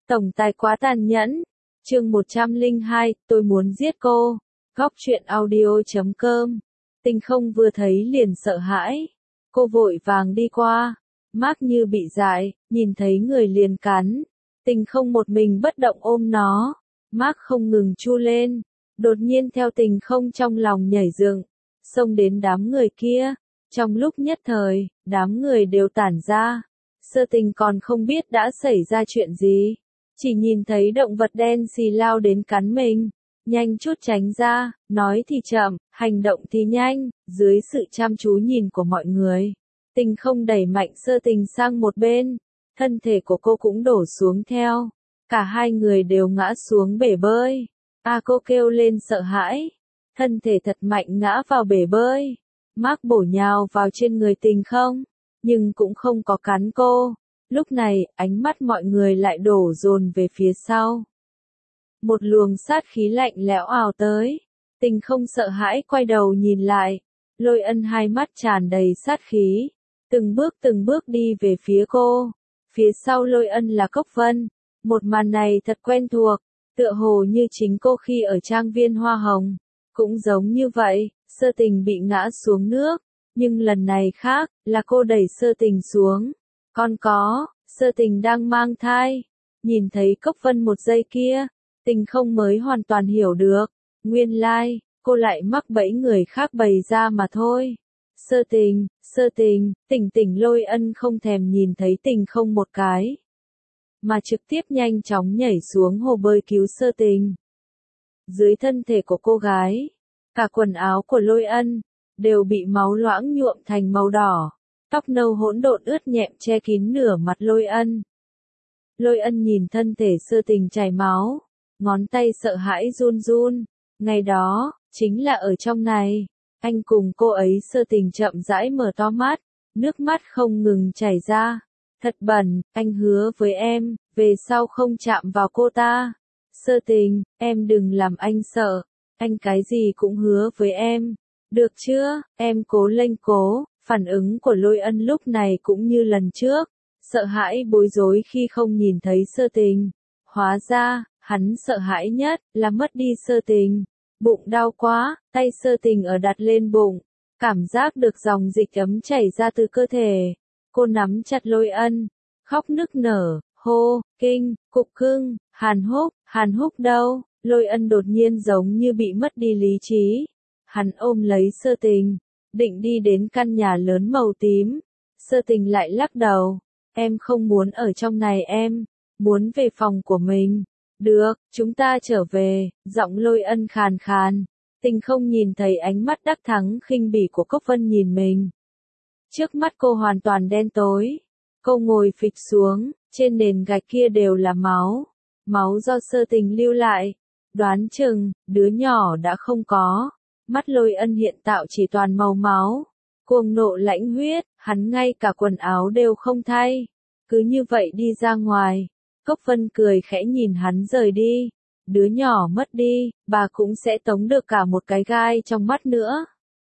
Tổng tài quá tàn nhẫn. Chương 102, tôi muốn giết cô. Góc truyện audio.com. Tình không vừa thấy liền sợ hãi. Cô vội vàng đi qua. Mark như bị dại, nhìn thấy người liền cắn. Tình không một mình bất động ôm nó. Mark không ngừng chu lên. Đột nhiên theo tình không trong lòng nhảy dựng, xông đến đám người kia. Trong lúc nhất thời, đám người đều tản ra. Sơ tình còn không biết đã xảy ra chuyện gì. Chỉ nhìn thấy động vật đen xì lao đến cắn mình. Nhanh chút tránh ra, nói thì chậm, hành động thì nhanh, dưới sự chăm chú nhìn của mọi người. Tình không đẩy mạnh sơ tình sang một bên. Thân thể của cô cũng đổ xuống theo. Cả hai người đều ngã xuống bể bơi. Cô kêu lên sợ hãi. Thân thể thật mạnh ngã vào bể bơi. Mark bổ nhào vào trên người tình không, nhưng cũng không có cắn cô. Lúc này, ánh mắt mọi người lại đổ dồn về phía sau. Một luồng sát khí lạnh lẽo ào tới. Tình không sợ hãi quay đầu nhìn lại. Lôi Ân hai mắt tràn đầy sát khí. Từng bước đi về phía cô. Phía sau Lôi Ân là Cốc Vân. Một màn này thật quen thuộc. Tựa hồ như chính cô khi ở trang viên Hoa Hồng. Cũng giống như vậy, sơ tình bị ngã xuống nước. Nhưng lần này khác, là cô đẩy sơ tình xuống. Sơ tình đang mang thai. Nhìn thấy Cốc Vân một giây kia, tình không mới hoàn toàn hiểu được. Nguyên lai, cô lại mắc bẫy người khác bày ra mà thôi. Sơ tình, tỉnh Lôi Ân không thèm nhìn thấy tình không một cái. Mà trực tiếp nhanh chóng nhảy xuống hồ bơi cứu sơ tình. Dưới thân thể của cô gái, cả quần áo của Lôi Ân, đều bị máu loãng nhuộm thành màu đỏ. Tóc nâu hỗn độn ướt nhẹm che kín nửa mặt Lôi Ân. Lôi Ân nhìn thân thể sơ tình chảy máu, ngón tay sợ hãi run run. Ngày đó, chính là ở trong này, anh cùng cô ấy. Sơ tình chậm rãi mở to mắt, nước mắt không ngừng chảy ra. Thật bẩn, anh hứa với em, về sau không chạm vào cô ta. Sơ tình, em đừng làm anh sợ, anh cái gì cũng hứa với em. Được chưa, em cố lênh cố. Phản ứng của Lôi Ân lúc này cũng như lần trước, sợ hãi bối rối khi không nhìn thấy sơ tình. Hóa ra, hắn sợ hãi nhất là mất đi sơ tình. Bụng đau quá, tay sơ tình ở đặt lên bụng, cảm giác được dòng dịch ấm chảy ra từ cơ thể. Cô nắm chặt Lôi Ân, khóc nức nở, hô, kinh, cục cưng, Hàn Húc đâu? Lôi Ân đột nhiên giống như bị mất đi lý trí. Hắn ôm lấy sơ tình, định đi đến căn nhà lớn màu tím. Sơ tình lại lắc đầu, em không muốn ở trong này, em muốn về phòng của mình. Được, chúng ta trở về. Giọng Lôi Ân khàn khàn. Tình không nhìn thấy ánh mắt đắc thắng khinh bỉ của Cốc Vân nhìn mình. Trước mắt cô hoàn toàn đen tối. Cô ngồi phịch xuống, trên nền gạch kia đều là máu. Máu do sơ tình lưu lại. Đoán chừng, đứa nhỏ đã không có. Mắt Lôi Ân hiện tại chỉ toàn màu máu. Cuồng nộ lãnh huyết, hắn ngay cả quần áo đều không thay. Cứ như vậy đi ra ngoài. Cốc Vân cười khẽ nhìn hắn rời đi. Đứa nhỏ mất đi, bà cũng sẽ tống được cả một cái gai trong mắt nữa.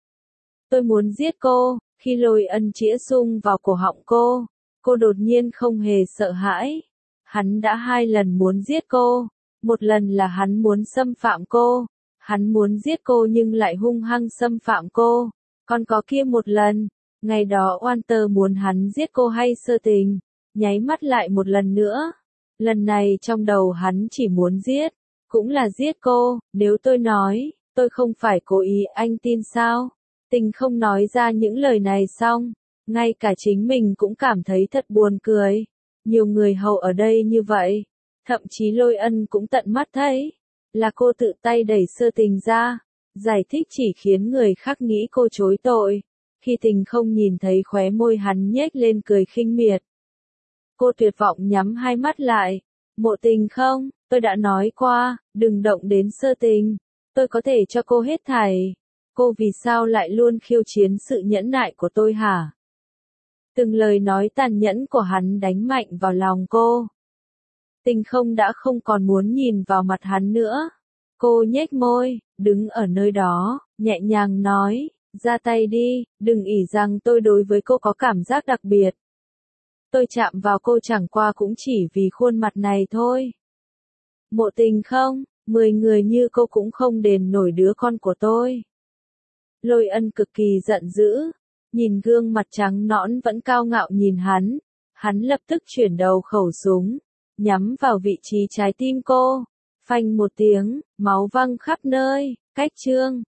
Tôi muốn giết cô. Khi Lôi Ân chĩa sung vào cổ họng cô đột nhiên không hề sợ hãi. Hắn đã 2 lần muốn giết cô. Một lần là hắn muốn xâm phạm cô. Hắn muốn giết cô nhưng lại hung hăng xâm phạm cô. Còn có kia một lần, ngày đó Walter muốn hắn giết cô hay sơ tình, nháy mắt lại một lần nữa. Lần này trong đầu hắn chỉ muốn giết, cũng là giết cô. Nếu tôi nói, tôi không phải cố ý, anh tin sao? Tình không nói ra những lời này xong, ngay cả chính mình cũng cảm thấy thật buồn cười. Nhiều người hầu ở đây như vậy, thậm chí Lôi Ân cũng tận mắt thấy, là cô tự tay đẩy sơ tình ra. Giải thích chỉ khiến người khác nghĩ cô chối tội. Khi tình không nhìn thấy khóe môi hắn nhếch lên cười khinh miệt, cô tuyệt vọng nhắm hai mắt lại. Mộ Tình không, tôi đã nói qua, đừng động đến sơ tình. Tôi có thể cho cô hết thảy. Cô vì sao lại luôn khiêu chiến sự nhẫn nại của tôi hả? Từng lời nói tàn nhẫn của hắn đánh mạnh vào lòng cô. Tình không đã không còn muốn nhìn vào mặt hắn nữa. Cô nhếch môi, đứng ở nơi đó, nhẹ nhàng nói, ra tay đi, đừng ỷ rằng tôi đối với cô có cảm giác đặc biệt. Tôi chạm vào cô chẳng qua cũng chỉ vì khuôn mặt này thôi. Mộ Tình không, 10 người như cô cũng không đền nổi đứa con của tôi. Lôi Ân cực kỳ giận dữ, nhìn gương mặt trắng nõn vẫn cao ngạo nhìn hắn lập tức chuyển đầu khẩu súng, nhắm vào vị trí trái tim cô. Phanh một tiếng, máu văng khắp nơi, cách chương.